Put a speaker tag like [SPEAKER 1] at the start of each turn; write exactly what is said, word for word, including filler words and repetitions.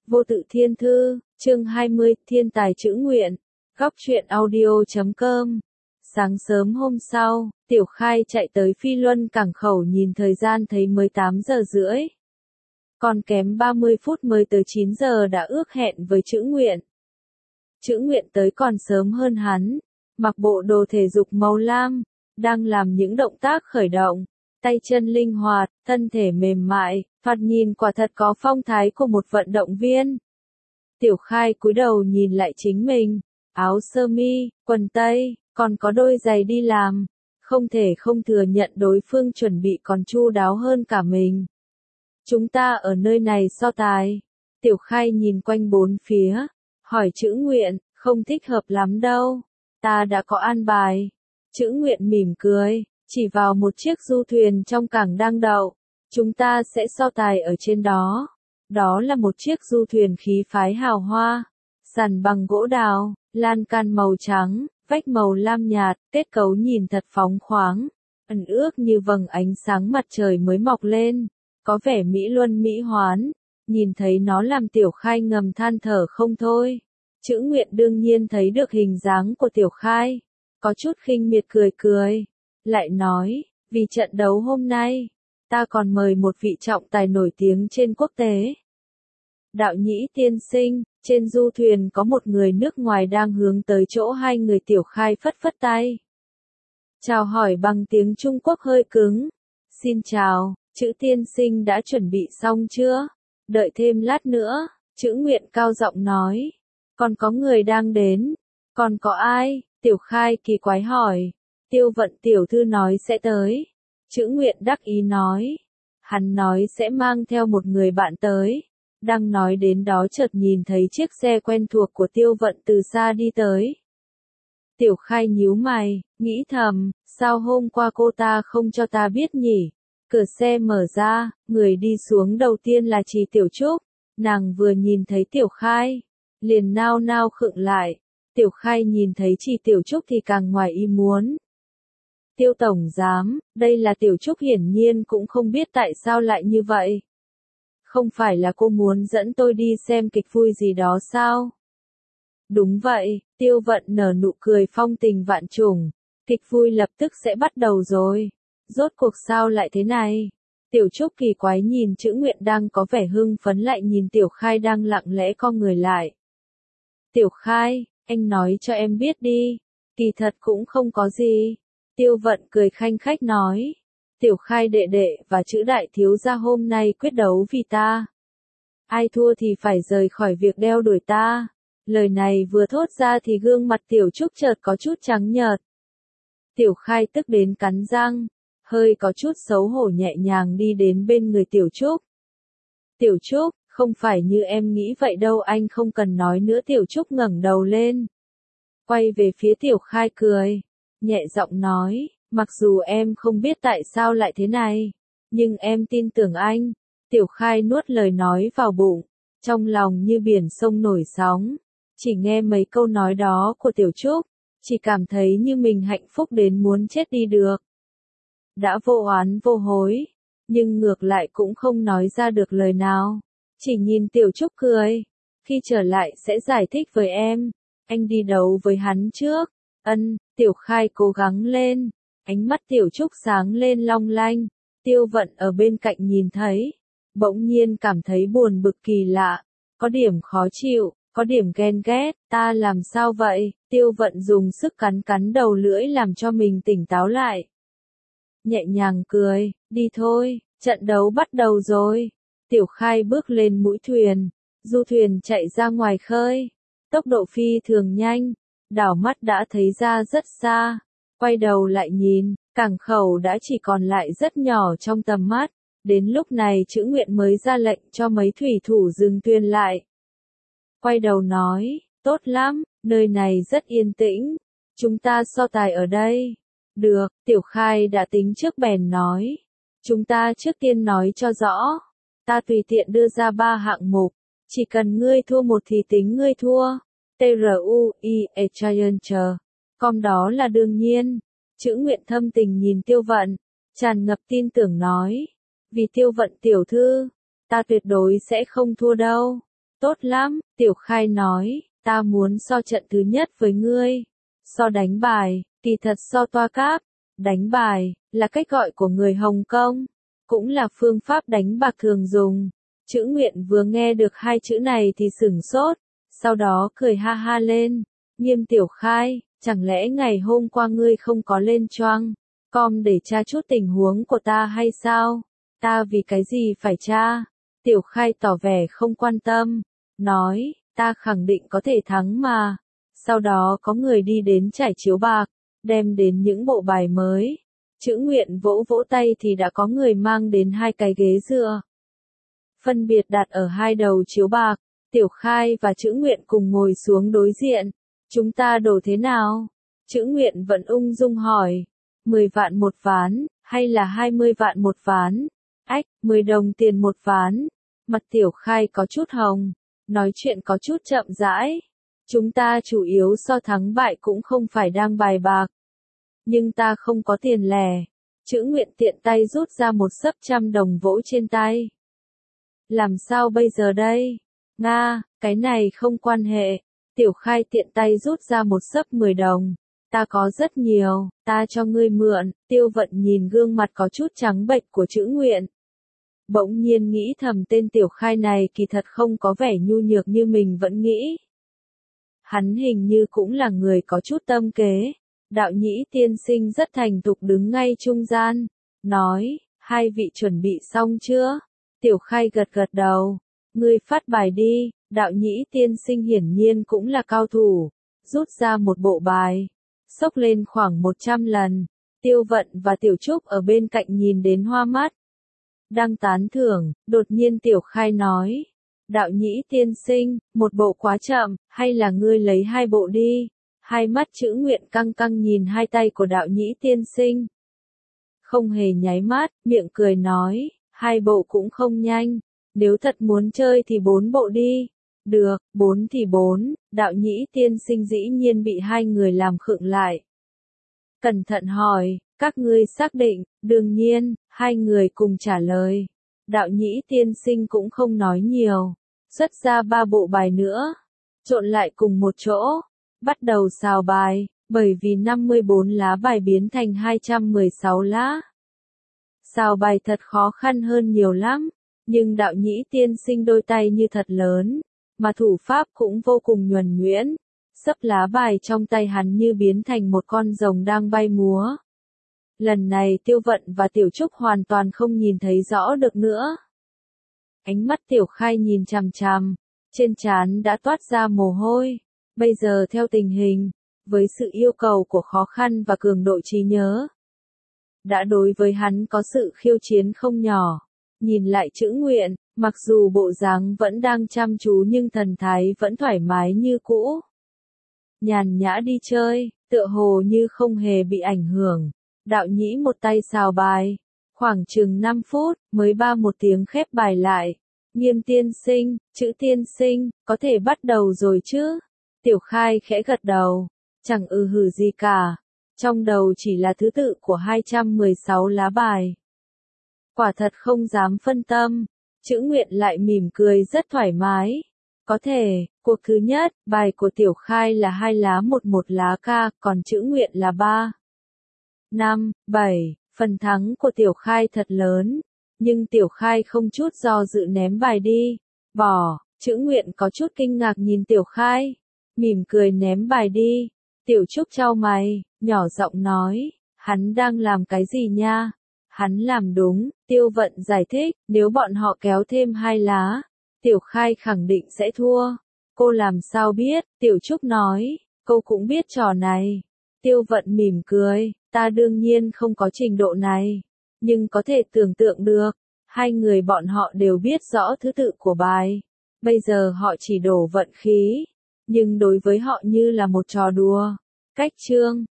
[SPEAKER 1] Vô tự thiên thư, chương hai mươi, thiên tài chữ nguyện, góc truyện audio chấm com. Sáng sớm hôm sau, Tiểu Khai chạy tới Phi Luân cảng khẩu nhìn thời gian thấy mới tám giờ rưỡi. Còn kém ba mươi phút mới tới chín giờ đã ước hẹn với chữ nguyện. Chữ nguyện tới còn sớm hơn hắn, mặc bộ đồ thể dục màu lam, đang làm những động tác khởi động, tay chân linh hoạt, thân thể mềm mại, thoạt nhìn quả thật có phong thái của một vận động viên. Tiểu Khai cúi đầu nhìn lại chính mình, áo sơ mi, quần tây, còn có đôi giày đi làm, không thể không thừa nhận đối phương chuẩn bị còn chu đáo hơn cả mình. Chúng ta ở nơi này so tài. Tiểu Khai nhìn quanh bốn phía, hỏi chữ nguyện, không thích hợp lắm đâu, ta đã có an bài. Chữ nguyện mỉm cười, chỉ vào một chiếc du thuyền trong cảng đang đậu. Chúng ta sẽ so tài ở trên đó. Đó là một chiếc du thuyền khí phái hào hoa, sàn bằng gỗ đào, lan can màu trắng, vách màu lam nhạt, kết cấu nhìn thật phóng khoáng, ẩn ước như vầng ánh sáng mặt trời mới mọc lên, có vẻ mỹ luân mỹ hoán. Nhìn thấy nó làm Tiểu Khai ngầm than thở không thôi. Chữ nguyện đương nhiên thấy được hình dáng của Tiểu Khai, có chút khinh miệt cười cười, lại nói, vì trận đấu hôm nay, ta còn mời một vị trọng tài nổi tiếng trên quốc tế. Đạo Nhĩ tiên sinh, trên du thuyền có một người nước ngoài đang hướng tới chỗ hai người. Tiểu Khai phất phất tay. Chào hỏi bằng tiếng Trung Quốc hơi cứng. Xin chào, chữ tiên sinh đã chuẩn bị xong chưa? Đợi thêm lát nữa, chữ nguyện cao giọng nói. Còn có người đang đến. Còn có ai? Tiểu Khai kỳ quái hỏi. Tiêu Vận tiểu thư nói sẽ tới. Chữ nguyện đắc ý nói. Hắn nói sẽ mang theo một người bạn tới. Đang nói đến đó chợt nhìn thấy chiếc xe quen thuộc của Tiêu Vận từ xa đi tới. Tiểu Khai nhíu mày, nghĩ thầm, sao hôm qua cô ta không cho ta biết nhỉ? Cửa xe mở ra, người đi xuống đầu tiên là Trì Tiểu Trúc. Nàng vừa nhìn thấy Tiểu Khai, liền nao nao khựng lại. Tiểu Khai nhìn thấy Trì Tiểu Trúc thì càng ngoài ý muốn. Tiêu tổng giám, đây là Tiểu Trúc hiển nhiên cũng không biết tại sao lại như vậy. Không phải là cô muốn dẫn tôi đi xem kịch vui gì đó sao? Đúng vậy, Tiêu Vận nở nụ cười phong tình vạn trùng. Kịch vui lập tức sẽ bắt đầu rồi. Rốt cuộc sao lại thế này? Tiểu Trúc kỳ quái nhìn chữ nguyện đang có vẻ hưng phấn lại nhìn Tiểu Khai đang lặng lẽ co người lại. Tiểu Khai, anh nói cho em biết đi. Kỳ thật cũng không có gì. Tiêu Vận cười khanh khách nói. Tiểu Khai đệ đệ và chữ đại thiếu gia hôm nay quyết đấu vì ta. Ai thua thì phải rời khỏi việc đeo đuổi ta. Lời này vừa thốt ra thì gương mặt Tiểu Trúc chợt có chút trắng nhợt. Tiểu Khai tức đến cắn răng, hơi có chút xấu hổ nhẹ nhàng đi đến bên người Tiểu Trúc. Tiểu Trúc, không phải như em nghĩ vậy đâu, anh không cần nói nữa. Tiểu Trúc ngẩng đầu lên, quay về phía Tiểu Khai cười, nhẹ giọng nói. Mặc dù em không biết tại sao lại thế này, nhưng em tin tưởng anh. Tiểu Khai nuốt lời nói vào bụng, trong lòng như biển sông nổi sóng. Chỉ nghe mấy câu nói đó của Tiểu Trúc, chỉ cảm thấy như mình hạnh phúc đến muốn chết đi được. Đã vô oán vô hối, nhưng ngược lại cũng không nói ra được lời nào. Chỉ nhìn Tiểu Trúc cười. Khi trở lại sẽ giải thích với em. Anh đi đấu với hắn trước. Ân, Tiểu Khai cố gắng lên. Ánh mắt Tiểu Trúc sáng lên long lanh. Tiêu Vận ở bên cạnh nhìn thấy, bỗng nhiên cảm thấy buồn bực kỳ lạ. Có điểm khó chịu, có điểm ghen ghét. Ta làm sao vậy? Tiêu Vận dùng sức cắn cắn đầu lưỡi làm cho mình tỉnh táo lại. Nhẹ nhàng cười, đi thôi, trận đấu bắt đầu rồi. Tiểu Khai bước lên mũi thuyền, du thuyền chạy ra ngoài khơi. Tốc độ phi thường nhanh, đảo mắt đã thấy ra rất xa. Quay đầu lại nhìn, cảng khẩu đã chỉ còn lại rất nhỏ trong tầm mắt. Đến lúc này chữ nguyện mới ra lệnh cho mấy thủy thủ dừng thuyền lại. Quay đầu nói, tốt lắm, nơi này rất yên tĩnh. Chúng ta so tài ở đây. Được, Tiểu Khai đã tính trước bèn nói. Chúng ta trước tiên nói cho rõ. Ta tùy tiện đưa ra ba hạng mục. Chỉ cần ngươi thua một thì tính ngươi thua. T R U I E Challenger. Com đó là đương nhiên. Chữ nguyện thâm tình nhìn Tiêu Vận, tràn ngập tin tưởng nói. Vì Tiêu Vận tiểu thư, ta tuyệt đối sẽ không thua đâu. Tốt lắm, Tiểu Khai nói, ta muốn so trận thứ nhất với ngươi. So đánh bài, kỳ thật so toa cáp. Đánh bài, là cách gọi của người Hồng Kông, cũng là phương pháp đánh bạc thường dùng. Chữ Nguyện vừa nghe được hai chữ này thì sửng sốt, sau đó cười ha ha lên. Nghiêm Tiểu Khai, chẳng lẽ ngày hôm qua ngươi không có lên choang com để tra chút tình huống của ta hay sao? Ta vì cái gì phải tra? Tiểu Khai tỏ vẻ không quan tâm, nói, ta khẳng định có thể thắng mà. Sau đó có người đi đến trải chiếu bạc, đem đến những bộ bài mới. Chữ Nguyện vỗ vỗ tay thì đã có người mang đến hai cái ghế dựa. Phân biệt đặt ở hai đầu chiếu bạc, Tiểu Khai và Chữ Nguyện cùng ngồi xuống đối diện. Chúng ta đổ thế nào? Chữ Nguyện vẫn ung dung hỏi. mười vạn một ván, hay là hai mươi vạn một ván? Ách, mười đồng tiền một ván. Mặt Tiểu Khai có chút hồng, nói chuyện có chút chậm rãi. Chúng ta chủ yếu so thắng bại cũng không phải đang bài bạc. Nhưng ta không có tiền lẻ. Chữ Nguyện tiện tay rút ra một xấp trăm đồng vỗ trên tay. Làm sao bây giờ đây? Nga, cái này không quan hệ. Tiểu Khai tiện tay rút ra một xấp mười đồng. Ta có rất nhiều, ta cho ngươi mượn. Tiêu Vận nhìn gương mặt có chút trắng bệch của Chữ Nguyện. Bỗng nhiên nghĩ thầm tên Tiểu Khai này kỳ thật không có vẻ nhu nhược như mình vẫn nghĩ. Hắn hình như cũng là người có chút tâm kế. Đạo Nhĩ tiên sinh rất thành thục đứng ngay trung gian, nói, hai vị chuẩn bị xong chưa? Tiểu Khai gật gật đầu, ngươi phát bài đi. Đạo Nhĩ tiên sinh hiển nhiên cũng là cao thủ, rút ra một bộ bài, xốc lên khoảng một trăm lần. Tiêu Vận và Tiểu Trúc ở bên cạnh nhìn đến hoa mắt. Đang tán thưởng, đột nhiên Tiểu Khai nói, Đạo Nhĩ tiên sinh, một bộ quá chậm, hay là ngươi lấy hai bộ đi? Hai mắt Chữ Nguyện căng căng nhìn hai tay của Đạo Nhĩ tiên sinh. Không hề nháy mắt, miệng cười nói, hai bộ cũng không nhanh, nếu thật muốn chơi thì bốn bộ đi. Được, bốn thì bốn. Đạo Nhĩ tiên sinh dĩ nhiên bị hai người làm khựng lại. Cẩn thận hỏi, các ngươi xác định? Đương nhiên, hai người cùng trả lời. Đạo Nhĩ tiên sinh cũng không nói nhiều, xuất ra ba bộ bài nữa, trộn lại cùng một chỗ, bắt đầu xào bài, bởi vì năm mươi bốn lá bài biến thành hai trăm mười sáu lá. Xào bài thật khó khăn hơn nhiều lắm, nhưng Đạo Nhĩ tiên sinh đôi tay như thật lớn, mà thủ pháp cũng vô cùng nhuần nhuyễn. Sấp lá bài trong tay hắn như biến thành một con rồng đang bay múa. Lần này Tiêu Vận và Tiểu Trúc hoàn toàn không nhìn thấy rõ được nữa. Ánh mắt Tiểu Khai nhìn chằm chằm, trên trán đã toát ra mồ hôi. Bây giờ theo tình hình, với sự yêu cầu của khó khăn và cường độ trí nhớ, đã đối với hắn có sự khiêu chiến không nhỏ. Nhìn lại Chữ Nguyện, mặc dù bộ dáng vẫn đang chăm chú nhưng thần thái vẫn thoải mái như cũ. Nhàn nhã đi chơi, tựa hồ như không hề bị ảnh hưởng. Đạo Nhĩ một tay xào bài, khoảng chừng năm phút, mới ba một tiếng khép bài lại. Nghiêm tiên sinh, Chữ tiên sinh, có thể bắt đầu rồi chứ? Tiểu Khai khẽ gật đầu, chẳng ư hử gì cả. Trong đầu chỉ là thứ tự của hai trăm mười sáu lá bài. Quả thật không dám phân tâm. Chữ Nguyện lại mỉm cười rất thoải mái. Có thể, cuộc thứ nhất, bài của Tiểu Khai là hai lá một một lá ca, còn Chữ Nguyện là ba, năm, bảy. Phần thắng của Tiểu Khai thật lớn, nhưng Tiểu Khai không chút do dự ném bài đi. Bỏ. Chữ Nguyện có chút kinh ngạc nhìn Tiểu Khai, mỉm cười ném bài đi. Tiểu Trúc chau mày, nhỏ giọng nói, hắn đang làm cái gì nha? Hắn làm đúng. Tiêu Vận giải thích, nếu bọn họ kéo thêm hai lá, Tiểu Khai khẳng định sẽ thua. Cô làm sao biết? Tiểu Trúc nói, cô cũng biết trò này. Tiêu Vận mỉm cười, ta đương nhiên không có trình độ này, nhưng có thể tưởng tượng được, hai người bọn họ đều biết rõ thứ tự của bài. Bây giờ họ chỉ đổ vận khí, nhưng đối với họ như là một trò đùa. Cách chương